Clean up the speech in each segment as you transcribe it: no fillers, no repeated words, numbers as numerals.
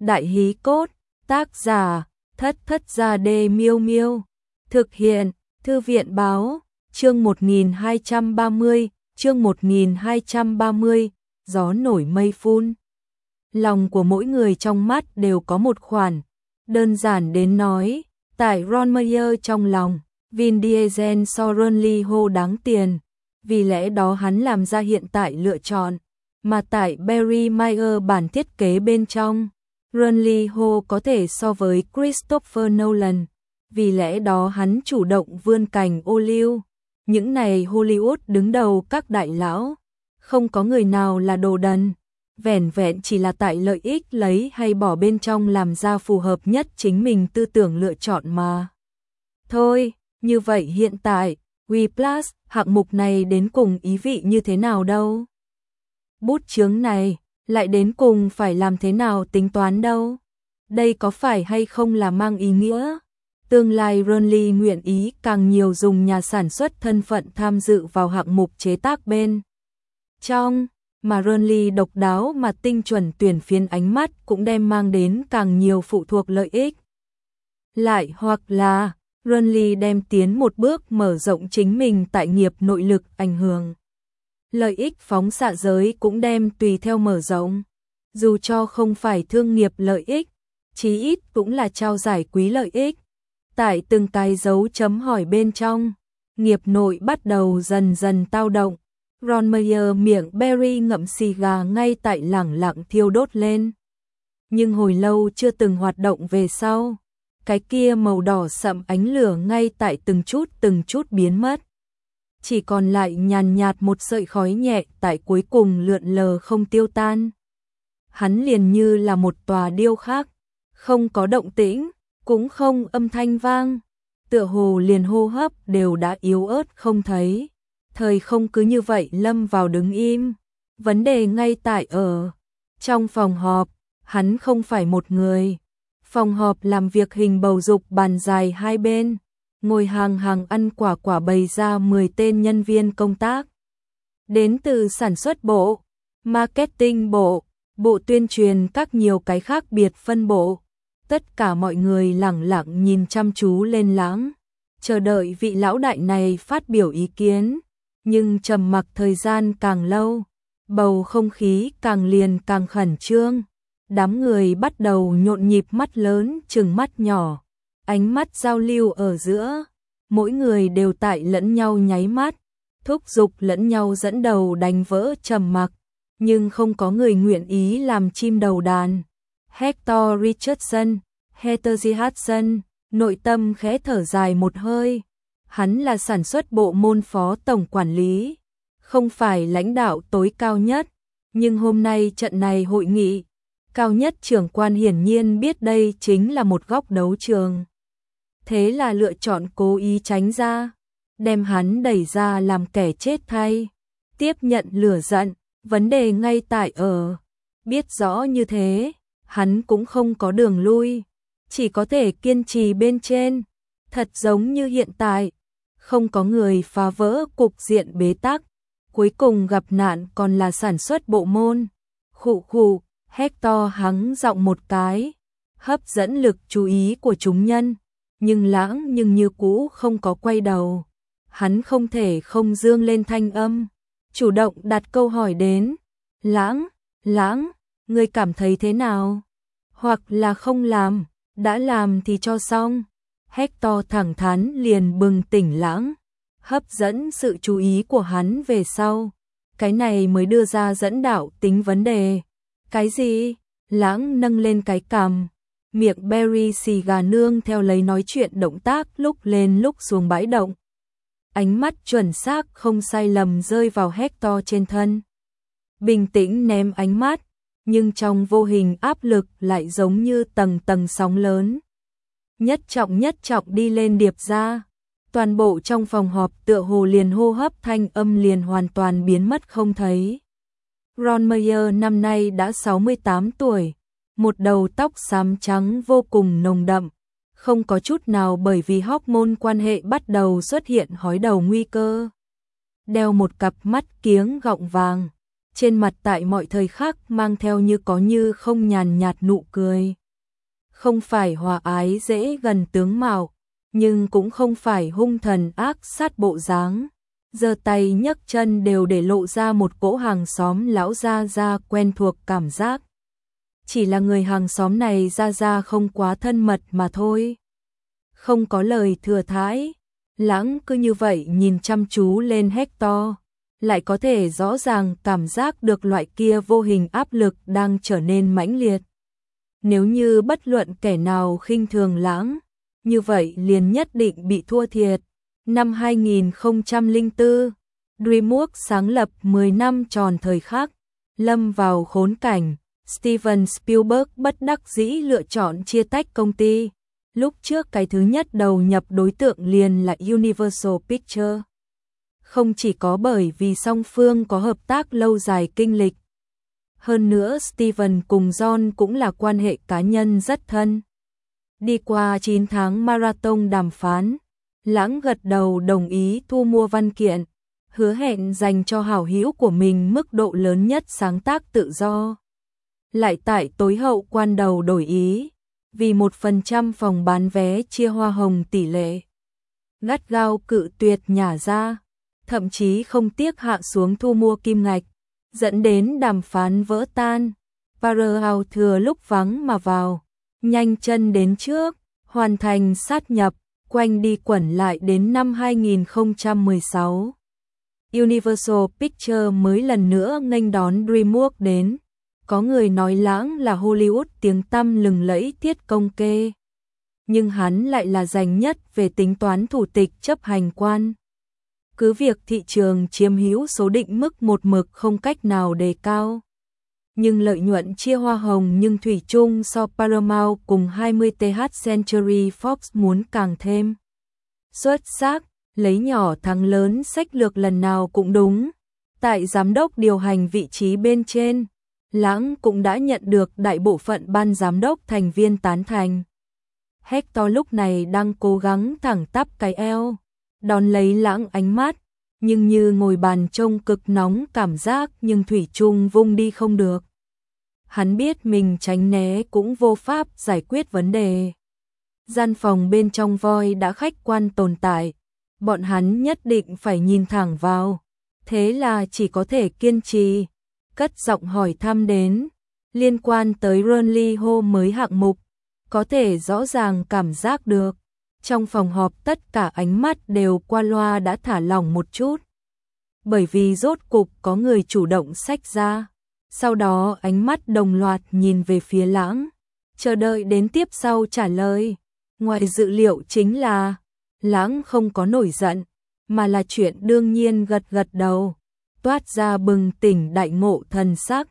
Đại hí cốt, tác giả, Thất Thất Gia Đê Miêu Miêu. Thực hiện, Thư viện báo, chương 1230, chương 1230, gió nổi mây phun. Lòng của mỗi người trong mắt đều có một khoản, đơn giản đến nói, tại Ron Meyer trong lòng, Vin Diesel so Ronnie Ho đáng tiền, vì lẽ đó hắn làm ra hiện tại lựa chọn, mà tại Barry Meyer bản thiết kế bên trong, Ronnie Ho có thể so với Christopher Nolan, vì lẽ đó hắn chủ động vươn cành ô liu. Những này Hollywood đứng đầu các đại lão, không có người nào là đồ đần, vẻn vẹn chỉ là tại lợi ích lấy hay bỏ bên trong làm ra phù hợp nhất chính mình tư tưởng lựa chọn mà. Thôi, như vậy hiện tại, Whiplash, hạng mục này đến cùng ý vị như thế nào đâu? Bút chướng này, lại đến cùng phải làm thế nào tính toán đâu? Đây có phải hay không là mang ý nghĩa? Tương lai Ronnie nguyện ý càng nhiều dùng nhà sản xuất thân phận tham dự vào hạng mục chế tác bên trong, mà Ronnie độc đáo mà tinh chuẩn tuyển phiến ánh mắt cũng đem mang đến càng nhiều phụ thuộc lợi ích. Lại hoặc là, Ronnie đem tiến một bước mở rộng chính mình tại nghiệp nội lực ảnh hưởng. Lợi ích phóng xạ giới cũng đem tùy theo mở rộng. Dù cho không phải thương nghiệp lợi ích, chí ít cũng là trao giải quý lợi ích. Tại từng cái dấu chấm hỏi bên trong, nghiệp nội bắt đầu dần dần tao động. Ron Meyer miệng Barry ngậm xì gà ngay tại lẳng lặng thiêu đốt lên. Nhưng hồi lâu chưa từng hoạt động về sau, cái kia màu đỏ sậm ánh lửa ngay tại từng chút biến mất. Chỉ còn lại nhàn nhạt một sợi khói nhẹ tại cuối cùng lượn lờ không tiêu tan. Hắn liền như là một tòa điêu khắc, không có động tĩnh, cũng không âm thanh vang, tựa hồ liền hô hấp đều đã yếu ớt không thấy. Thời không cứ như vậy lâm vào đứng im. Vấn đề ngay tại ở trong phòng họp, hắn không phải một người. Phòng họp làm việc hình bầu dục bàn dài hai bên, ngồi hàng hàng ăn quả bày ra 10 tên nhân viên công tác. Đến từ sản xuất bộ, marketing bộ, bộ tuyên truyền các nhiều cái khác biệt phân bộ. Tất cả mọi người lẳng lặng nhìn chăm chú lên Lãng, chờ đợi vị lão đại này phát biểu ý kiến. Nhưng trầm mặc thời gian càng lâu, bầu không khí càng liền càng khẩn trương. Đám người bắt đầu nhộn nhịp mắt lớn chừng mắt nhỏ, ánh mắt giao lưu ở giữa, mỗi người đều tại lẫn nhau nháy mắt, thúc giục lẫn nhau dẫn đầu đánh vỡ trầm mặc, nhưng không có người nguyện ý làm chim đầu đàn. Hector Richardson, Heather G. Hudson, nội tâm khẽ thở dài một hơi. Hắn là sản xuất bộ môn phó tổng quản lý, không phải lãnh đạo tối cao nhất, nhưng hôm nay trận này hội nghị, cao nhất trưởng quan hiển nhiên biết đây chính là một góc đấu trường. Thế là lựa chọn cố ý tránh ra, đem hắn đẩy ra làm kẻ chết thay, tiếp nhận lửa giận, vấn đề ngay tại ở. Biết rõ như thế, hắn cũng không có đường lui, chỉ có thể kiên trì bên trên, thật giống như hiện tại. Không có người phá vỡ cục diện bế tắc, cuối cùng gặp nạn còn là sản xuất bộ môn. Khụ khụ, Hector hắng giọng một cái, hấp dẫn lực chú ý của chúng nhân, nhưng Lãng nhưng như cũ không có quay đầu. Hắn không thể không dương lên thanh âm, chủ động đặt câu hỏi đến. Lãng, ngươi cảm thấy thế nào? Hoặc là không làm, đã làm thì cho xong. Hector thẳng thắn liền bừng tỉnh Lãng, hấp dẫn sự chú ý của hắn về sau. Cái này mới đưa ra dẫn đạo tính vấn đề. Cái gì? Lãng nâng lên cái cằm, miệng Barry xì gà nương theo lấy nói chuyện động tác lúc lên lúc xuống bãi động. Ánh mắt chuẩn xác không sai lầm rơi vào Hector trên thân. Bình tĩnh ném ánh mắt, nhưng trong vô hình áp lực lại giống như tầng tầng sóng lớn. Nhất trọng đi lên điệp ra. Toàn bộ trong phòng họp tựa hồ liền hô hấp thanh âm liền hoàn toàn biến mất không thấy. Ron Meyer năm nay đã 68 tuổi, một đầu tóc xám trắng vô cùng nồng đậm, không có chút nào bởi vì hormone quan hệ bắt đầu xuất hiện hói đầu nguy cơ. Đeo một cặp mắt kiếng gọng vàng, trên mặt tại mọi thời khắc mang theo như có như không nhàn nhạt nụ cười. Không phải hòa ái dễ gần tướng mạo, nhưng cũng không phải hung thần ác sát bộ dáng. Giơ tay nhấc chân đều để lộ ra một cỗ hàng xóm lão gia gia quen thuộc cảm giác. Chỉ là người hàng xóm này gia gia không quá thân mật mà thôi. Không có lời thừa thãi, Lãng cứ như vậy nhìn chăm chú lên Hector, lại có thể rõ ràng cảm giác được loại kia vô hình áp lực đang trở nên mãnh liệt. Nếu như bất luận kẻ nào khinh thường Lãng, như vậy liền nhất định bị thua thiệt. Năm 2004, DreamWorks sáng lập 10 năm tròn thời khắc, lâm vào khốn cảnh, Steven Spielberg bất đắc dĩ lựa chọn chia tách công ty. Lúc trước cái thứ nhất đầu nhập đối tượng liền là Universal Pictures. Không chỉ có bởi vì song phương có hợp tác lâu dài kinh lịch. Hơn nữa Steven cùng John cũng là quan hệ cá nhân rất thân. Đi qua 9 tháng marathon đàm phán, Lãng gật đầu đồng ý thu mua văn kiện, hứa hẹn dành cho hảo hữu của mình mức độ lớn nhất sáng tác tự do. Lại tại tối hậu quan đầu đổi ý, vì 1% phòng bán vé chia hoa hồng tỷ lệ. Gắt gao cự tuyệt nhả ra, thậm chí không tiếc hạ xuống thu mua kim ngạch, dẫn đến đàm phán vỡ tan. Paramount thừa lúc vắng mà vào, nhanh chân đến trước, hoàn thành sát nhập, quanh đi quẩn lại đến năm 2016. Universal Pictures mới lần nữa nghênh đón DreamWorks đến. Có người nói Lãng là Hollywood tiếng tăm lừng lẫy Thiết Công Kê, nhưng hắn lại là giành nhất về tính toán thủ tịch chấp hành quan. Cứ việc thị trường chiếm hữu số định mức một mực không cách nào đề cao, nhưng lợi nhuận chia hoa hồng nhưng thủy chung so Paramount cùng 20th Century Fox muốn càng thêm xuất sắc, lấy nhỏ thắng lớn sách lược lần nào cũng đúng. Tại giám đốc điều hành vị trí bên trên, Lãng cũng đã nhận được đại bộ phận ban giám đốc thành viên tán thành. Hector lúc này đang cố gắng thẳng tắp cái eo, đón lấy Lãng ánh mắt, nhưng như ngồi bàn trông cực nóng cảm giác nhưng thủy chung vung đi không được. Hắn biết mình tránh né cũng vô pháp giải quyết vấn đề. Gian phòng bên trong voi đã khách quan tồn tại, bọn hắn nhất định phải nhìn thẳng vào, thế là chỉ có thể kiên trì. Cất giọng hỏi thăm đến, liên quan tới Burnley Hall mới hạng mục, có thể rõ ràng cảm giác được. Trong phòng họp tất cả ánh mắt đều qua loa đã thả lỏng một chút. Bởi vì rốt cục có người chủ động xách ra. Sau đó ánh mắt đồng loạt nhìn về phía Lãng, chờ đợi đến tiếp sau trả lời. Ngoài dự liệu chính là, Lãng không có nổi giận, mà là chuyện đương nhiên gật gật đầu. Toát ra bừng tỉnh đại ngộ thần sắc.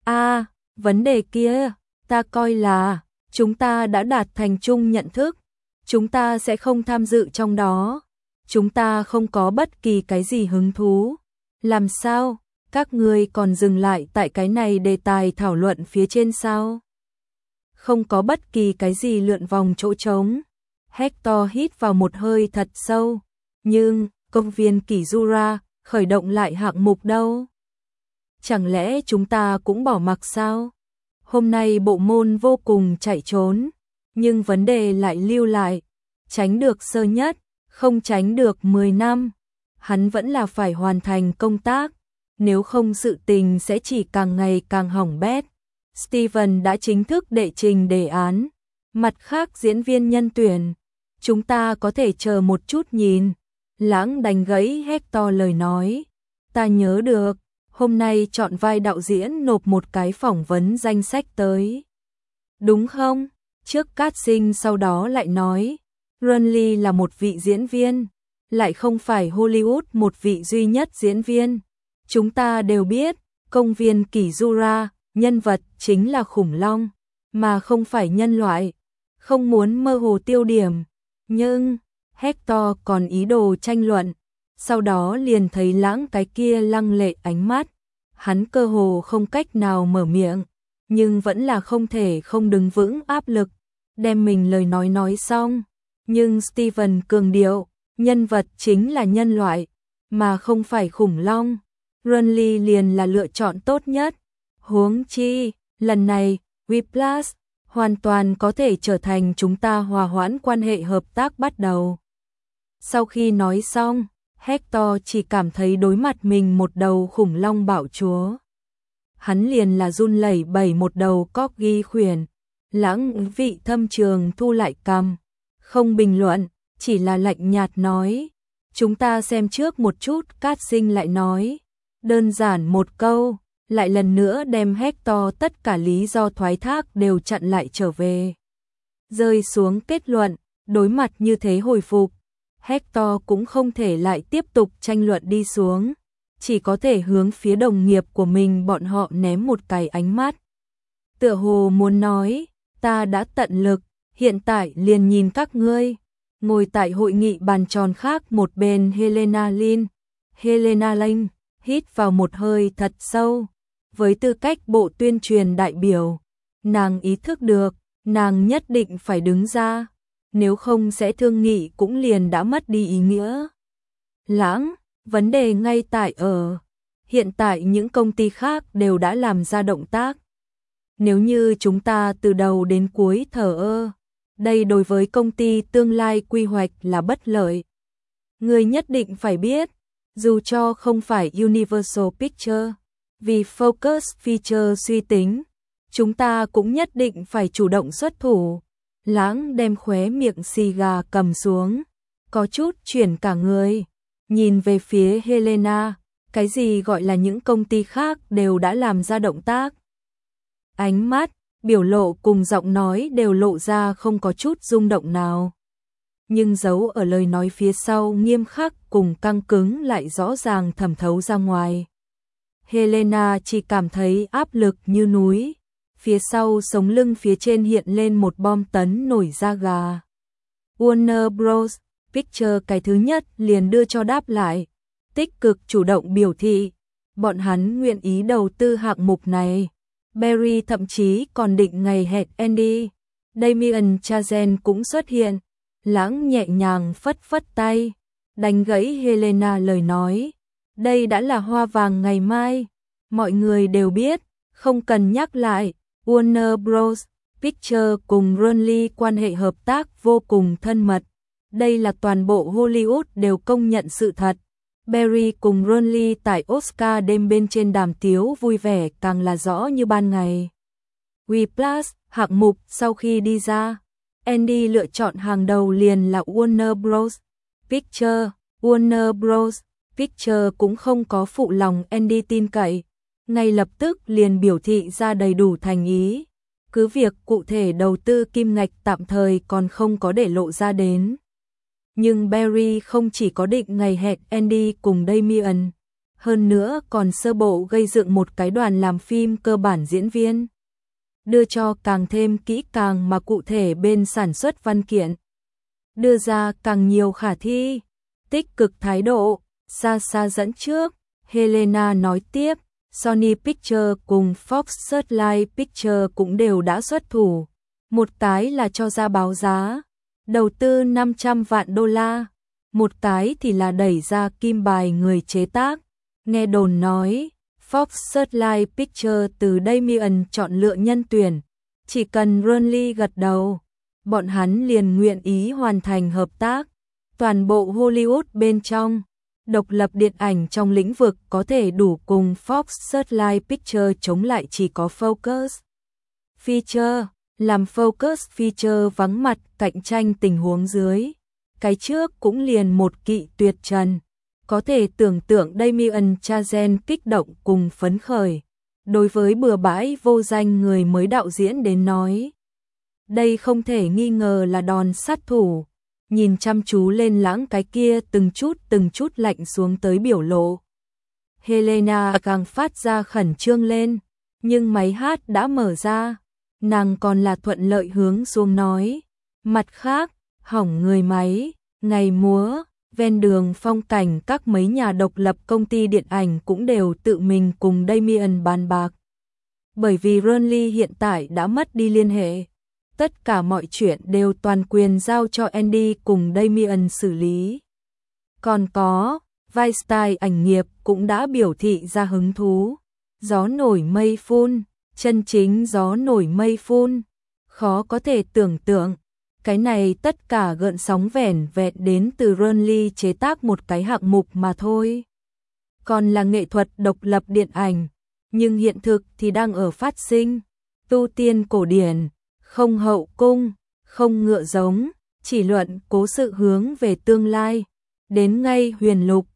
Vấn đề kia, ta coi là, chúng ta đã đạt thành chung nhận thức. Chúng ta sẽ không tham dự trong đó. Chúng ta không có bất kỳ cái gì hứng thú. Làm sao, các ngươi còn dừng lại tại cái này đề tài thảo luận phía trên sao? Không có bất kỳ cái gì lượn vòng chỗ trống. Hector hít vào một hơi thật sâu. Nhưng, công viên Kizura khởi động lại hạng mục đâu? Chẳng lẽ chúng ta cũng bỏ mặc sao? Hôm nay bộ môn vô cùng chạy trốn, nhưng vấn đề lại lưu lại. Tránh được sơ nhất, không tránh được 10 năm. Hắn vẫn là phải hoàn thành công tác, nếu không sự tình sẽ chỉ càng ngày càng hỏng bét. Steven đã chính thức đệ trình đề án. Mặt khác diễn viên nhân tuyển, chúng ta có thể chờ một chút nhìn. Lãng đánh gãy Hector lời nói. Ta nhớ được, hôm nay chọn vai đạo diễn nộp một cái phỏng vấn danh sách tới. Đúng không? Trước casting sau đó lại nói, Burnley là một vị diễn viên, lại không phải Hollywood một vị duy nhất diễn viên. Chúng ta đều biết, công viên Kizura, nhân vật chính là khủng long, mà không phải nhân loại. Không muốn mơ hồ tiêu điểm, nhưng Hector còn ý đồ tranh luận, sau đó liền thấy Lãng cái kia lăng lệ ánh mắt. Hắn cơ hồ không cách nào mở miệng, nhưng vẫn là không thể không đứng vững áp lực, đem mình lời nói xong. Nhưng Steven cường điệu, nhân vật chính là nhân loại, mà không phải khủng long. Renly liền là lựa chọn tốt nhất. Huống chi, lần này, Whiplash hoàn toàn có thể trở thành chúng ta hòa hoãn quan hệ hợp tác bắt đầu. Sau khi nói xong, Hector chỉ cảm thấy đối mặt mình một đầu khủng long bạo chúa. Hắn liền là run lẩy bẩy một đầu corgi khuyển. Lãng Vị thâm trường thu lại cằm, không bình luận, chỉ là lạnh nhạt nói. Chúng ta xem trước một chút. Cát Sinh lại nói. Đơn giản một câu, lại lần nữa đem Hector tất cả lý do thoái thác đều chặn lại trở về. Rơi xuống kết luận, đối mặt như thế hồi phục, Hector cũng không thể lại tiếp tục tranh luận đi xuống, chỉ có thể hướng phía đồng nghiệp của mình bọn họ ném một cái ánh mắt. Tựa hồ muốn nói, ta đã tận lực, hiện tại liền nhìn các ngươi. Ngồi tại hội nghị bàn tròn khác một bên Helena Lane hít vào một hơi thật sâu. Với tư cách bộ tuyên truyền đại biểu, nàng ý thức được, nàng nhất định phải đứng ra, nếu không sẽ thương nghị cũng liền đã mất đi ý nghĩa. Lãng, vấn đề ngay tại hiện tại những công ty khác đều đã làm ra động tác. Nếu như chúng ta từ đầu đến cuối thờ ơ, đây đối với công ty tương lai quy hoạch là bất lợi. Người nhất định phải biết, dù cho không phải Universal Pictures, vì Focus Feature suy tính, chúng ta cũng nhất định phải chủ động xuất thủ. Lãng đem khóe miệng xì gà cầm xuống, có chút chuyển cả người, nhìn về phía Helena, cái gì gọi là những công ty khác đều đã làm ra động tác. Ánh mắt, biểu lộ cùng giọng nói đều lộ ra không có chút rung động nào. Nhưng giấu ở lời nói phía sau nghiêm khắc cùng căng cứng lại rõ ràng thẩm thấu ra ngoài. Helena chỉ cảm thấy áp lực như núi, phía sau sống lưng phía trên hiện lên một bom tấn nổi da gà. Warner Bros. Pictures cái thứ nhất liền đưa cho đáp lại, tích cực chủ động biểu thị, bọn hắn nguyện ý đầu tư hạng mục này. Barry thậm chí còn định ngày hẹn Andy. Damien Chazelle cũng xuất hiện. Lãng nhẹ nhàng phất phất tay, đánh gãy Helena lời nói. Đây đã là hoa vàng ngày mai, mọi người đều biết, không cần nhắc lại. Warner Bros. Pictures cùng Renly quan hệ hợp tác vô cùng thân mật. Đây là toàn bộ Hollywood đều công nhận sự thật. Barry cùng Renly tại Oscar đêm bên trên đàm tiếu vui vẻ càng là rõ như ban ngày. Whiplash hạng mục sau khi đi ra, Andy lựa chọn hàng đầu liền là Warner Bros. Pictures. Warner Bros. Pictures cũng không có phụ lòng Andy tin cậy, ngay lập tức liền biểu thị ra đầy đủ thành ý. Cứ việc cụ thể đầu tư kim ngạch tạm thời còn không có để lộ ra đến. Nhưng Barry không chỉ có định ngày hẹn Andy cùng Damien, hơn nữa còn sơ bộ gây dựng một cái đoàn làm phim cơ bản diễn viên. Đưa cho càng thêm kỹ càng mà cụ thể bên sản xuất văn kiện. Đưa ra càng nhiều khả thi, tích cực thái độ, xa xa dẫn trước. Helena nói tiếp, Sony Pictures cùng Fox Searchlight Pictures cũng đều đã xuất thủ. Một cái là cho ra báo giá, đầu tư 500 vạn đô la, một cái thì là đẩy ra kim bài người chế tác. Nghe đồn nói, Fox Searchlight Pictures từ Damien chọn lựa nhân tuyển, chỉ cần Renly gật đầu, bọn hắn liền nguyện ý hoàn thành hợp tác. Toàn bộ Hollywood bên trong, độc lập điện ảnh trong lĩnh vực có thể đủ cùng Fox Searchlight Pictures chống lại chỉ có Focus Feature. Làm Focus Feature vắng mặt cạnh tranh tình huống dưới, cái trước cũng liền một kỵ tuyệt trần. Có thể tưởng tượng Damien Chazelle kích động cùng phấn khởi. Đối với bừa bãi vô danh người mới đạo diễn đến nói, đây không thể nghi ngờ là đòn sát thủ. Nhìn chăm chú lên Lãng cái kia từng chút lạnh xuống tới biểu lộ, Helena càng phát ra khẩn trương lên, nhưng máy hát đã mở ra, nàng còn là thuận lợi hướng xuống nói. Mặt khác, hỏng người máy, ngày múa, ven đường phong cảnh các mấy nhà độc lập công ty điện ảnh cũng đều tự mình cùng Damien bàn bạc. Bởi vì Renly hiện tại đã mất đi liên hệ, tất cả mọi chuyện đều toàn quyền giao cho Andy cùng Damien xử lý. Còn có, vai style ảnh nghiệp cũng đã biểu thị ra hứng thú. Gió nổi mây phun, chân chính gió nổi mây phun. Khó có thể tưởng tượng, cái này tất cả gợn sóng vẻn vẹn đến từ Renly chế tác một cái hạng mục mà thôi. Còn là nghệ thuật độc lập điện ảnh, nhưng hiện thực thì đang ở phát sinh. Tu tiên cổ điển, không hậu cung, không ngựa giống, chỉ luận cố sự hướng về tương lai. Đến ngay huyền lục,